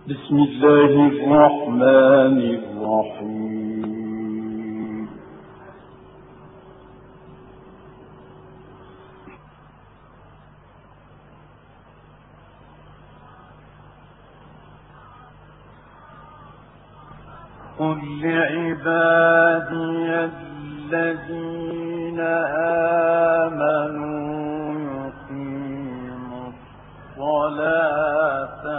بسم الله الرحمن الرحيم. قل لعبادي الذين آمنوا يقيموا الصلاة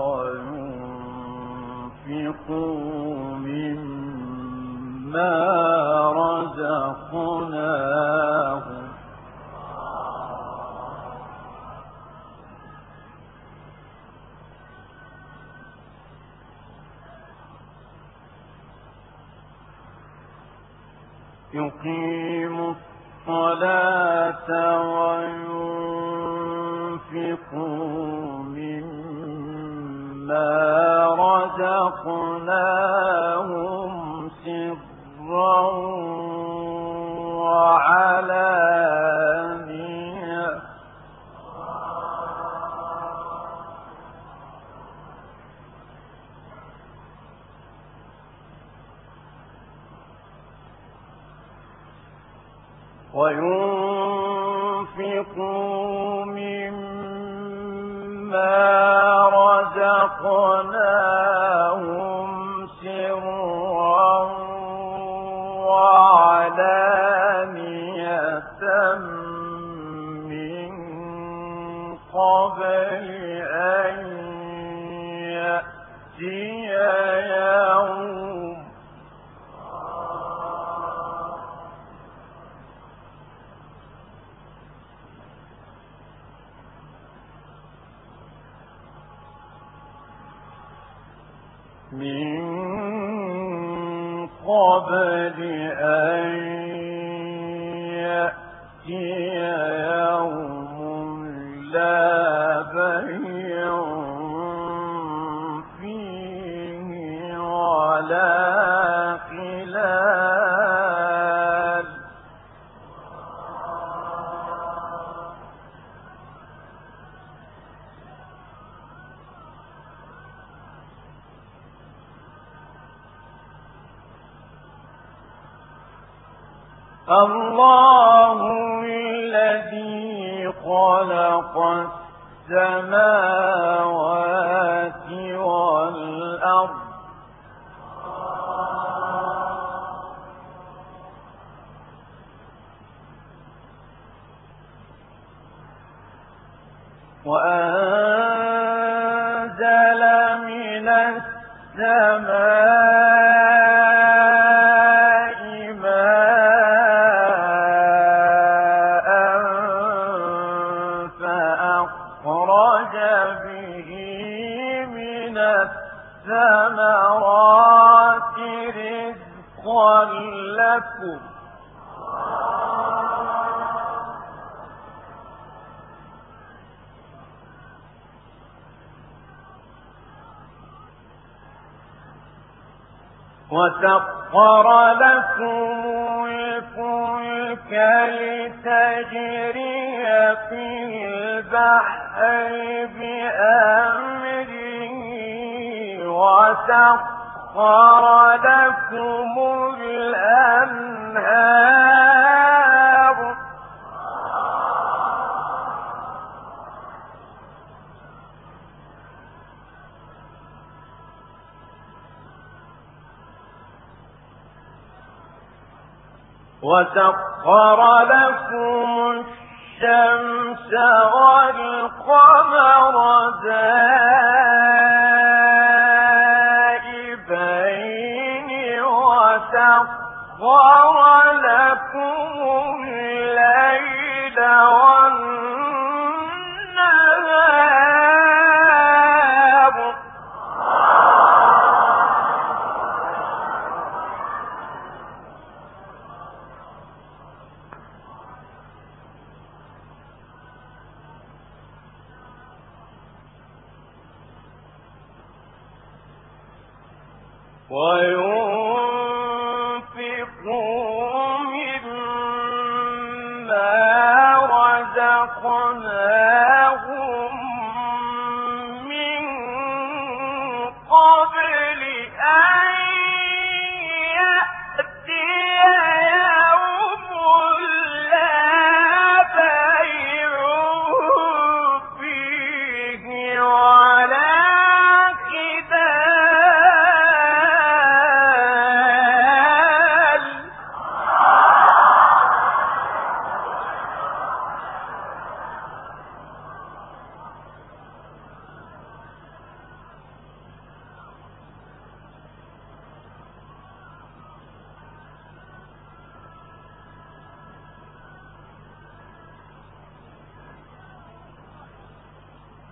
وينفقوا مما رزقناهم يقيموا الصلاة وينفقوا مما رزقناهم سرا وعلانية وينفقوا مما رزقناهم سرا وعلانية من قبل أن يأتي يوم لا بيع فيه ولا خلال الله الذي خلق السماوات والأرض وأنزل من السماء ثمرات رزقا لكم وسخر لكم الفلك لتجري في البحر بأمره وسخر لكم الأنهار وسخر لكم الشمس والقمر دائبين وسخر لكم الليل والنهار وينفقوا مما رزقناهم من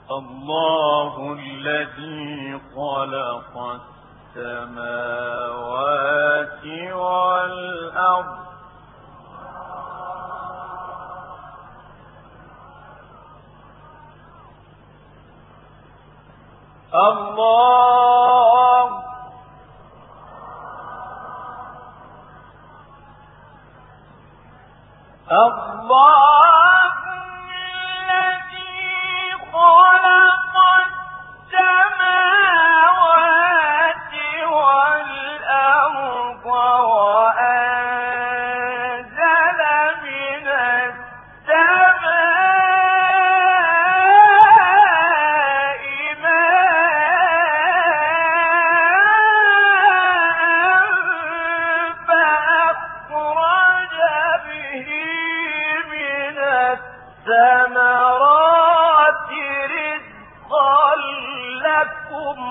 الله الذي خلق السماوات والأرض الله الذي خلق السماوات والأرض وأنزل من السماء ماء فأخرج به من الثمرات رزقا لكم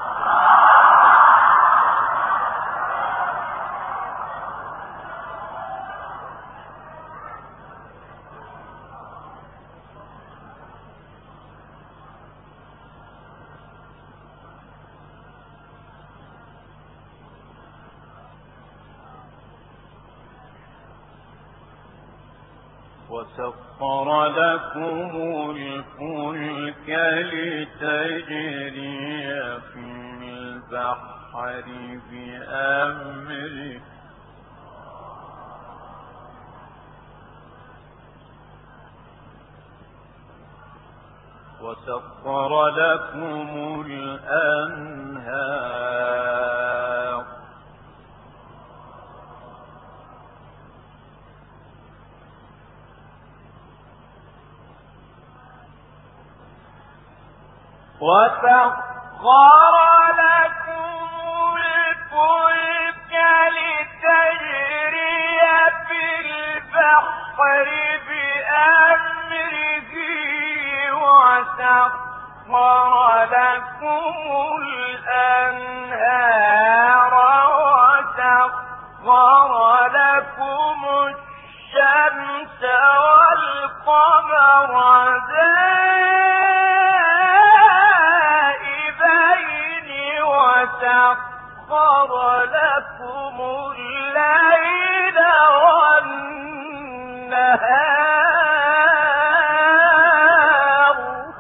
وسخر لكم الفلك لتجري في البحر بأمره وسخر لكم الأنهار وسخر لكم الفلك لتجري في البحر بأمره وسخر لكم الأنهار وسخر لكم الشمس والقمر وسخر لكم الليل والنهار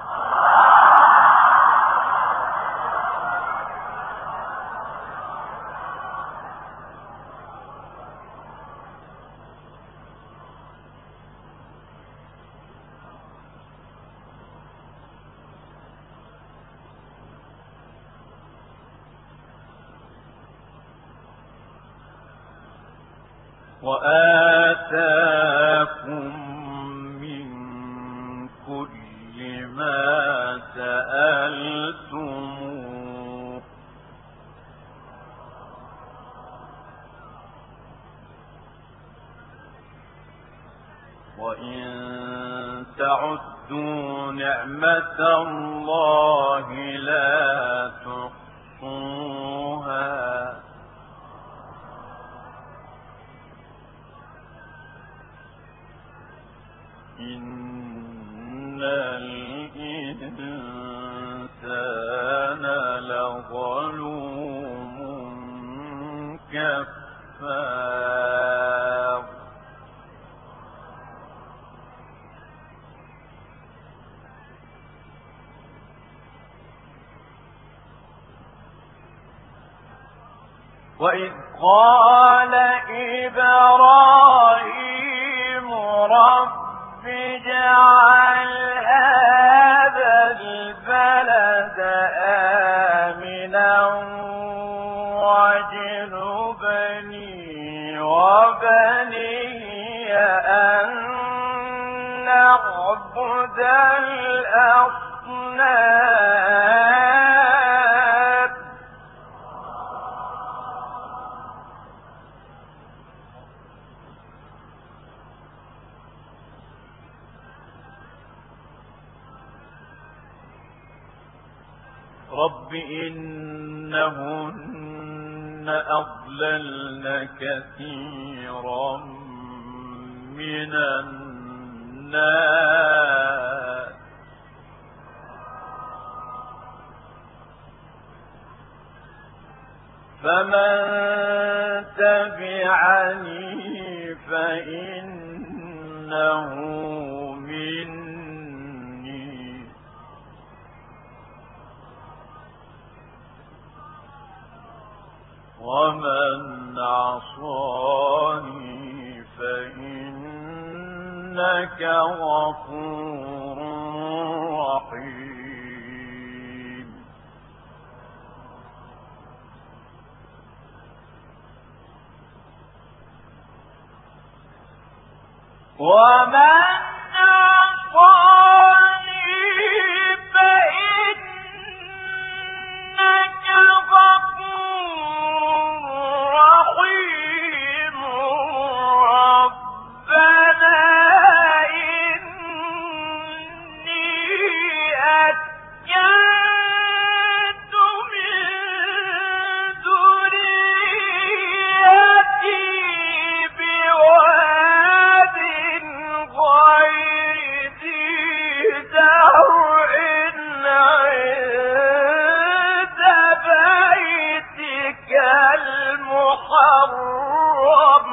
وآتاكم من كل ما سألتموه وإن تعدوا نعمة الله لا تحصوها إن الإنسان لظلوم كفار وإذ قال إبراهيم رب اجعل هذا البلد آمنا واجنبني وبني أن نعبد الأصنام رب إنهن أضللن كثيرا من الناس فمن تبعني فإنه مني ومن عصاني فإنك غفور رحيم ومن عصاني فإنك غفور رحيم ربنا إني أسكنت من ذريتي بواد غير ذي زرع عند بيتك المحرم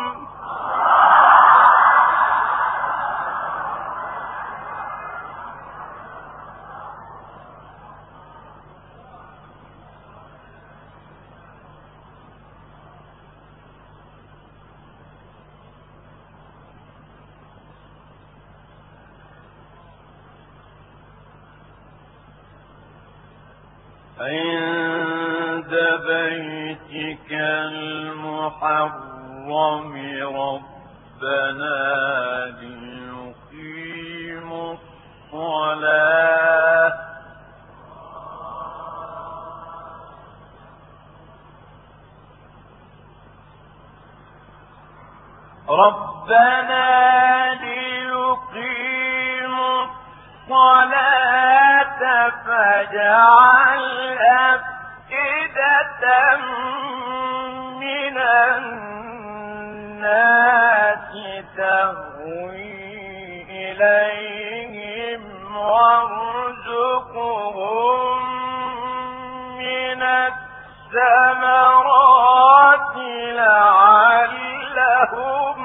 عند بيتك المحرم ربنا ليقيموا الصلاة فاجعل أفئدة من الناس تهوي إليهم وارزقهم من الثمرات لعلهم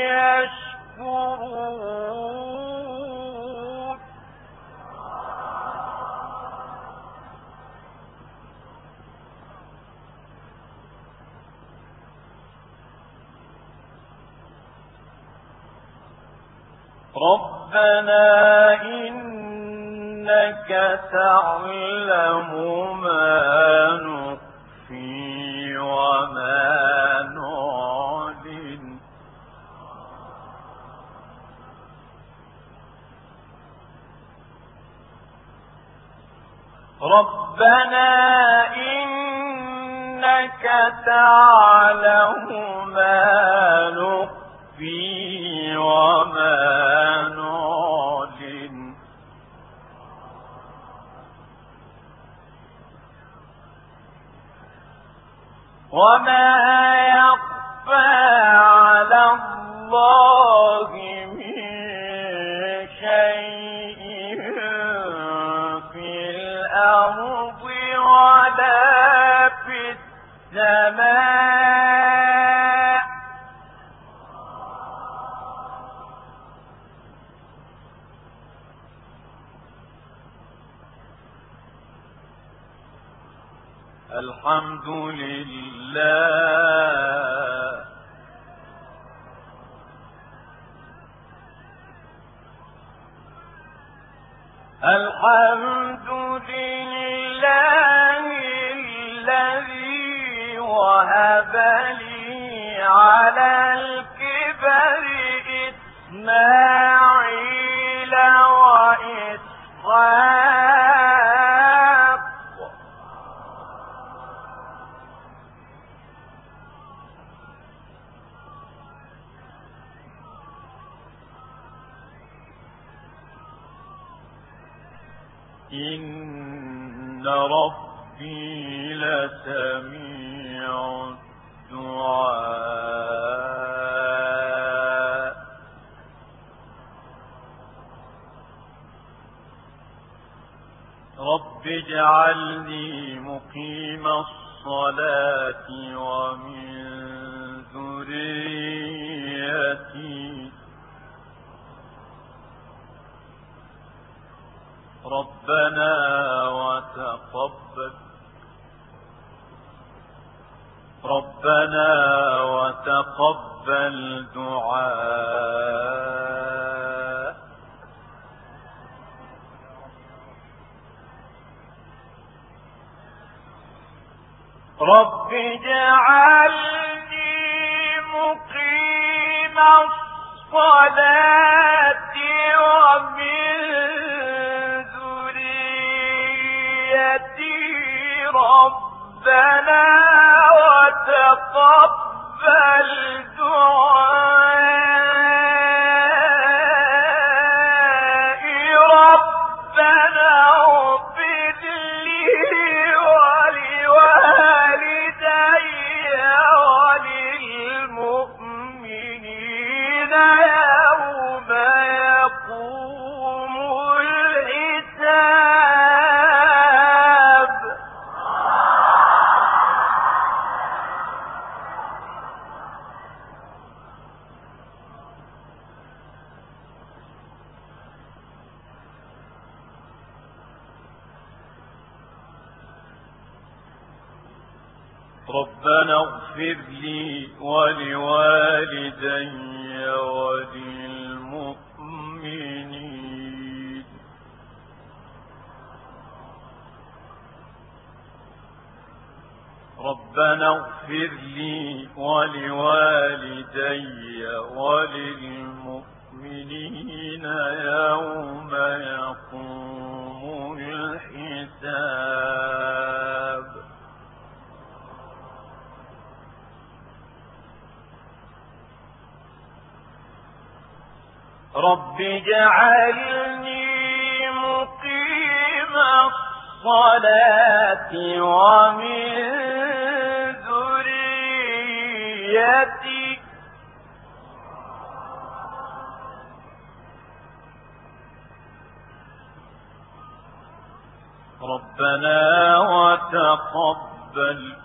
يشكرون ربنا إنك تعلم ما نخفي وما نعلن ربنا إنك تعلم ما نخفي وما نعلن وما يخفى على الله من شيء في الأرض ولا في السماء الحمد لله الحمد لله الذي وهب لي على الكبر إسماعيل وإسحاق إن ربي لسميع الدعاء رب اجعلني مقيم الصلاة الصلاة ومن ذريتي ربنا وتقبل دعاء رب اجعلني مقيم الصلاة ومن ذريتي ربنا وتقبل دعائي ربنا اغفر لي ولوالدي وللمؤمنين يوم يقوم الحساب ربنا اغفر لي ولوالدي وللمؤمنين ربنا اغفر لي ولوالدي وللمؤمنين يوم يقوم الحساب رب اجعلني مقيم الصلاة ومن ذريتي ربنا وتقبل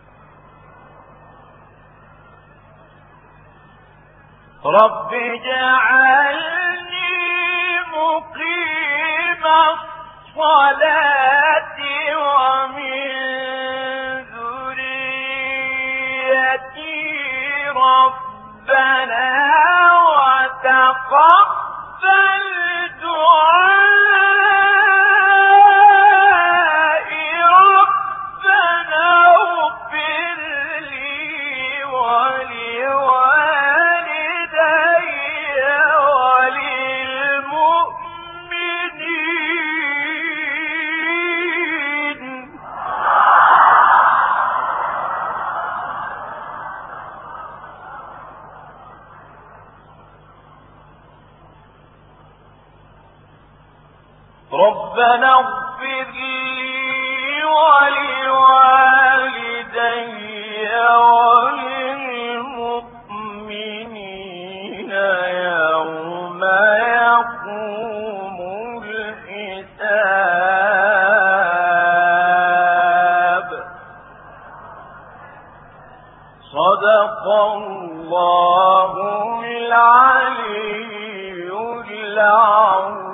رب اجعلني مقيم الصلاة ومن ذريتي ربنا وتقبل دعائي ربنا اغفر لي ربنا اغفر لي ولوالدي وللمؤمنين يوم يقوم الحساب صدق الله العلي العظيم